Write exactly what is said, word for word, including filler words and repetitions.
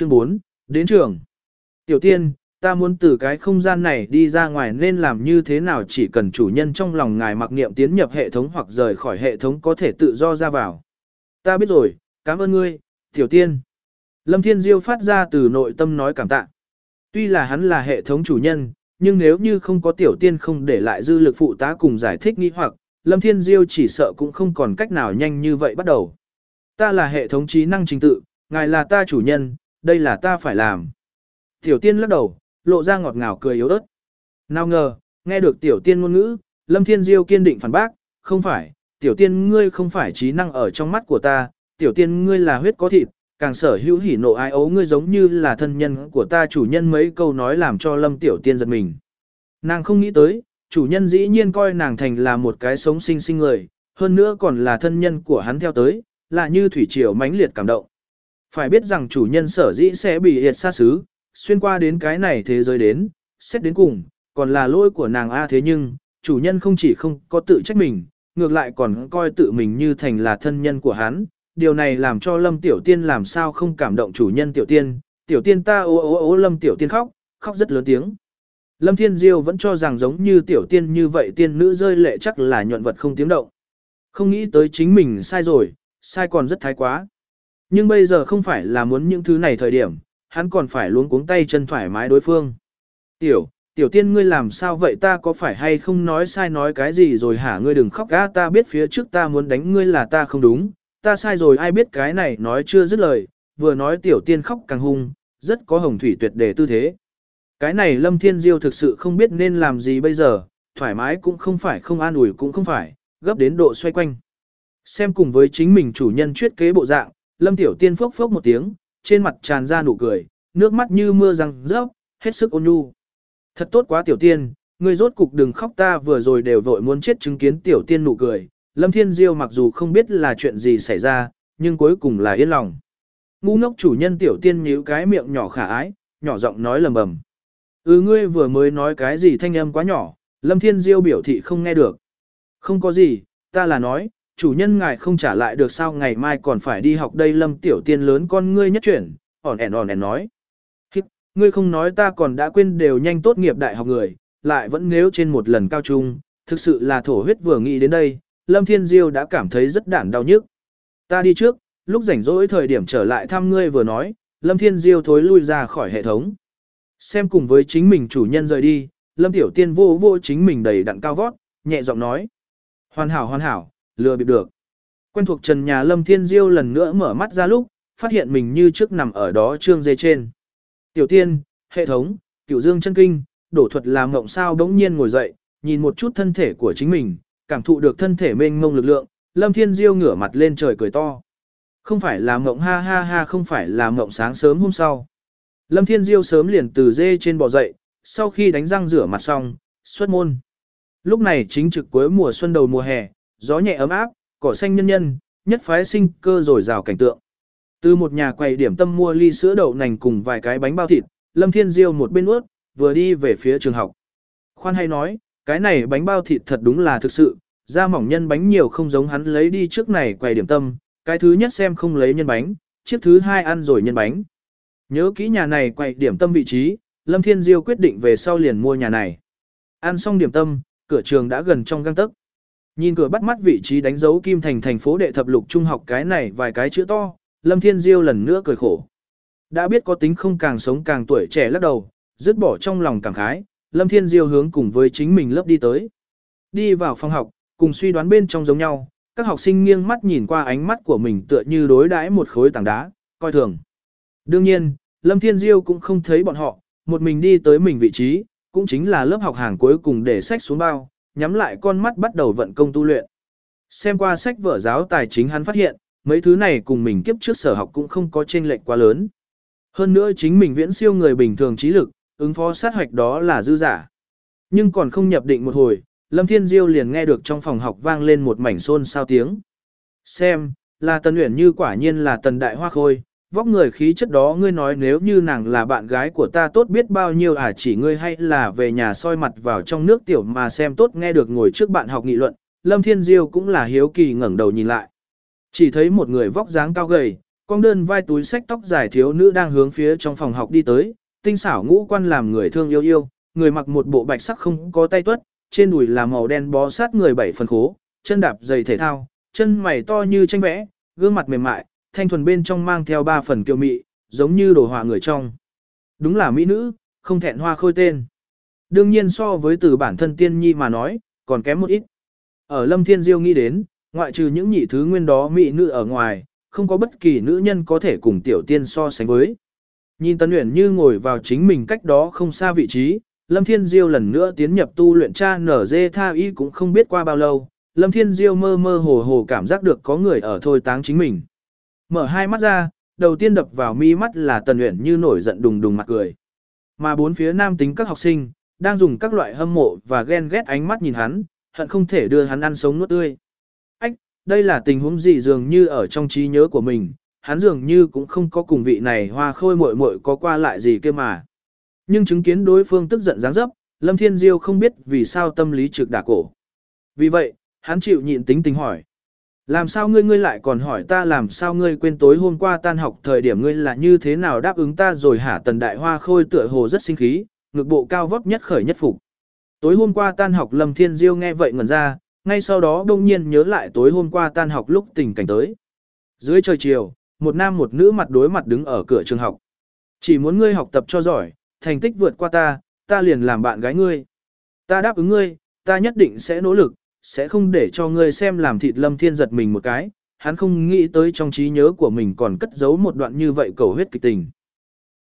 Chương bốn, đến trường. Tiểu tiên, ta muốn từ cái không gian này đi ra ngoài nên làm như thế nào, chỉ cần chủ nhân trong lòng ngài mặc niệm tiến nhập hệ thống hoặc rời khỏi hệ thống có thể tự do ra vào. Ta biết rồi, cảm ơn ngươi, tiểu tiên. Lâm Thiên Diêu phát ra từ nội tâm nói cảm tạ. Tuy là hắn là hệ thống chủ nhân, nhưng nếu như không có tiểu tiên không để lại dư lực phụ tá cùng giải thích nghi hoặc, Lâm Thiên Diêu chỉ sợ cũng không còn cách nào nhanh như vậy bắt đầu. Ta là hệ thống trí năng trình tự, ngài là ta chủ nhân, đây là ta phải làm. Tiểu tiên lắc đầu, lộ ra ngọt ngào cười yếu ớt. Nào ngờ, nghe được tiểu tiên ngôn ngữ, Lâm Thiên Diêu kiên định phản bác, không phải, tiểu tiên ngươi không phải trí năng ở trong mắt của ta, tiểu tiên ngươi là huyết có thịt, càng sở hữu hỉ nộ ái ố ngươi giống như là thân nhân của ta. Chủ nhân mấy câu nói làm cho Lâm tiểu tiên giật mình. Nàng không nghĩ tới, chủ nhân dĩ nhiên coi nàng thành là một cái sống sinh sinh người, hơn nữa còn là thân nhân của hắn theo tới, là như thủy triều mãnh liệt cảm động. Phải biết rằng chủ nhân sở dĩ sẽ bị hiệt xa xứ, xuyên qua đến cái này thế giới đến, xét đến cùng, còn là lỗi của nàng a. Thế nhưng, chủ nhân không chỉ không có tự trách mình, ngược lại còn coi tự mình như thành là thân nhân của hắn. Điều này làm cho Lâm Tiểu Tiên làm sao không cảm động. Chủ nhân Tiểu Tiên, Tiểu Tiên ta ố ố ố. Lâm Tiểu Tiên khóc, khóc rất lớn tiếng. Lâm Thiên Diêu vẫn cho rằng giống như Tiểu Tiên như vậy tiên nữ rơi lệ chắc là nhuận vật không tiếng động. Không nghĩ tới chính mình sai rồi, sai còn rất thái quá. Nhưng bây giờ không phải là muốn những thứ này thời điểm, hắn còn phải luống cuống tay chân thoải mái đối phương. Tiểu, Tiểu Tiên ngươi làm sao vậy, ta có phải hay không nói sai nói cái gì rồi hả? Ngươi đừng khóc á, ta biết phía trước ta muốn đánh ngươi là ta không đúng, ta sai rồi. Ai biết cái này nói chưa dứt lời, vừa nói Tiểu Tiên khóc càng hung, rất có hồng thủy tuyệt đề tư thế. Cái này Lâm Thiên Diêu thực sự không biết nên làm gì bây giờ, thoải mái cũng không phải, không an ủi cũng không phải, gấp đến độ xoay quanh. Xem cùng với chính mình chủ nhân chuyết kế bộ dạng, Lâm Tiểu Tiên phốc phốc một tiếng, trên mặt tràn ra nụ cười, nước mắt như mưa răng rớp, hết sức ôn nhu. Thật tốt quá Tiểu Tiên, ngươi rốt cục đừng khóc, ta vừa rồi đều vội muốn chết chứng kiến Tiểu Tiên nụ cười. Lâm Thiên Diêu mặc dù không biết là chuyện gì xảy ra, nhưng cuối cùng là yên lòng. Ngu ngốc chủ nhân. Tiểu Tiên nhíu cái miệng nhỏ khả ái, nhỏ giọng nói lầm bầm. Ừ, ngươi vừa mới nói cái gì, thanh âm quá nhỏ. Lâm Thiên Diêu biểu thị không nghe được. Không có gì, ta là nói, chủ nhân ngài không trả lại được sao, ngày mai còn phải đi học đây. Lâm Tiểu Tiên lớn con ngươi nhất chuyển, ỏn ẻn ỏn ẻn nói. Hít, ngươi không nói ta còn đã quên, đều nhanh tốt nghiệp đại học người, lại vẫn nếu trên một lần cao trung, thực sự là thổ huyết. Vừa nghĩ đến đây, Lâm Thiên Diêu đã cảm thấy rất đản đau nhức. Ta đi trước, lúc rảnh rỗi thời điểm trở lại thăm ngươi. Vừa nói, Lâm Thiên Diêu thối lui ra khỏi hệ thống. Xem cùng với chính mình chủ nhân rời đi, Lâm Tiểu Tiên vô vô chính mình đầy đặn cao vót, nhẹ giọng nói. Hoàn hảo hoàn hảo, lừa bịp được. Quen thuộc trần nhà Lâm Thiên Diêu lần nữa mở mắt ra lúc, phát hiện mình như trước nằm ở đó trương dê trên. Tiểu Tiên, hệ thống, Cửu Dương chân kinh, đổ thuật làm ngộng sao bỗng nhiên ngồi dậy, nhìn một chút thân thể của chính mình, cảm thụ được thân thể mênh mông lực lượng, Lâm Thiên Diêu ngửa mặt lên trời cười to. Không phải là mộng, ha ha ha, không phải là mộng. Sáng sớm hôm sau, Lâm Thiên Diêu sớm liền từ dê trên bò dậy, sau khi đánh răng rửa mặt xong, xuất môn. Lúc này chính trực cuối mùa xuân đầu mùa hè, gió nhẹ ấm áp, cỏ xanh nhân nhân, nhất phái sinh cơ rồi rào cảnh tượng. Từ một nhà quầy điểm tâm mua ly sữa đậu nành cùng vài cái bánh bao thịt, Lâm Thiên Diêu một bên ướt, vừa đi về phía trường học. Khoan hay nói, cái này bánh bao thịt thật đúng là thực sự, da mỏng nhân bánh nhiều không giống hắn lấy đi trước này quầy điểm tâm, cái thứ nhất xem không lấy nhân bánh, chiếc thứ hai ăn rồi nhân bánh. Nhớ kỹ nhà này quầy điểm tâm vị trí, Lâm Thiên Diêu quyết định về sau liền mua nhà này. Ăn xong điểm tâm, cửa trường đã gần trong gang tấc. Nhìn cửa bắt mắt vị trí đánh dấu Kim Thành thành phố đệ thập lục trung học cái này vài cái chữ to, Lâm Thiên Diêu lần nữa cười khổ. Đã biết có tính không càng sống càng tuổi trẻ lắc đầu, dứt bỏ trong lòng cảm khái, Lâm Thiên Diêu hướng cùng với chính mình lớp đi tới. Đi vào phòng học, cùng suy đoán bên trong giống nhau, các học sinh nghiêng mắt nhìn qua ánh mắt của mình tựa như đối đãi một khối tảng đá, coi thường. Đương nhiên, Lâm Thiên Diêu cũng không thấy bọn họ, một mình đi tới mình vị trí, cũng chính là lớp học hàng cuối cùng để sách xuống bao, nhắm lại con mắt bắt đầu vận công tu luyện. Xem qua sách vở giáo tài chính hắn phát hiện, mấy thứ này cùng mình kiếp trước sở học cũng không có chênh lệch quá lớn. Hơn nữa chính mình viễn siêu người bình thường trí lực, ứng phó sát hoạch đó là dư giả. Nhưng còn không nhập định một hồi, Lâm Thiên Diêu liền nghe được trong phòng học vang lên một mảnh xôn xao tiếng. Xem, là Tần Uyển Như, quả nhiên là Tần Đại Hoa Khôi, vóc người khí chất đó, ngươi nói nếu như nàng là bạn gái của ta tốt biết bao nhiêu à, chỉ ngươi hay là về nhà soi mặt vào trong nước tiểu mà xem tốt. Nghe được ngồi trước bạn học nghị luận, Lâm Thiên Diêu cũng là hiếu kỳ ngẩng đầu nhìn lại. Chỉ thấy một người vóc dáng cao gầy, con đơn vai túi xách tóc dài thiếu nữ đang hướng phía trong phòng học đi tới, tinh xảo ngũ quan làm người thương yêu yêu, người mặc một bộ bạch sắc không có tay tuất, trên đùi là màu đen bó sát người bảy phần khố, chân đạp giày thể thao, chân mày to như tranh vẽ, gương mặt mềm mại, thanh thuần bên trong mang theo ba phần kiều mị, giống như đồ họa người trong. Đúng là mỹ nữ, không thẹn hoa khôi tên. Đương nhiên so với từ bản thân tiên nhi mà nói, còn kém một ít. Ở Lâm Thiên Diêu nghĩ đến, ngoại trừ những nhị thứ nguyên đó mỹ nữ ở ngoài, không có bất kỳ nữ nhân có thể cùng tiểu tiên so sánh với. Nhìn Tần Uyển Như ngồi vào chính mình cách đó không xa vị trí, Lâm Thiên Diêu lần nữa tiến nhập tu luyện cha nở dê tha y cũng không biết qua bao lâu, Lâm Thiên Diêu mơ mơ hồ hồ cảm giác được có người ở thôi táng chính mình. Mở hai mắt ra, đầu tiên đập vào mi mắt là Tần Uyển Như nổi giận đùng đùng mặt cười. Mà bốn phía nam tính các học sinh, đang dùng các loại hâm mộ và ghen ghét ánh mắt nhìn hắn, hận không thể đưa hắn ăn sống nuốt tươi. Ách, đây là tình huống gì dường như ở trong trí nhớ của mình, hắn dường như cũng không có cùng vị này hoa khôi muội muội có qua lại gì kia mà. Nhưng chứng kiến đối phương tức giận giáng dấp, Lâm Thiên Diêu không biết vì sao tâm lý trực đả cổ. Vì vậy, hắn chịu nhịn tính tình hỏi. Làm sao ngươi ngươi lại còn hỏi ta làm sao ngươi quên tối hôm qua tan học thời điểm ngươi là như thế nào đáp ứng ta rồi hả? Tần Đại Hoa khôi tựa hồ rất sinh khí, ngực bộ cao vóc nhất khởi nhất phục. Tối hôm qua tan học Lâm Thiên Diêu nghe vậy ngẩn ra, ngay sau đó đông nhiên nhớ lại tối hôm qua tan học lúc tình cảnh tới. Dưới trời chiều, một nam một nữ mặt đối mặt đứng ở cửa trường học. Chỉ muốn ngươi học tập cho giỏi, thành tích vượt qua ta, ta liền làm bạn gái ngươi. Ta đáp ứng ngươi, ta nhất định sẽ nỗ lực, sẽ không để cho ngươi xem làm thịt. Lâm Thiên giật mình một cái, hắn không nghĩ tới trong trí nhớ của mình còn cất giấu một đoạn như vậy cầu huyết kịch tình.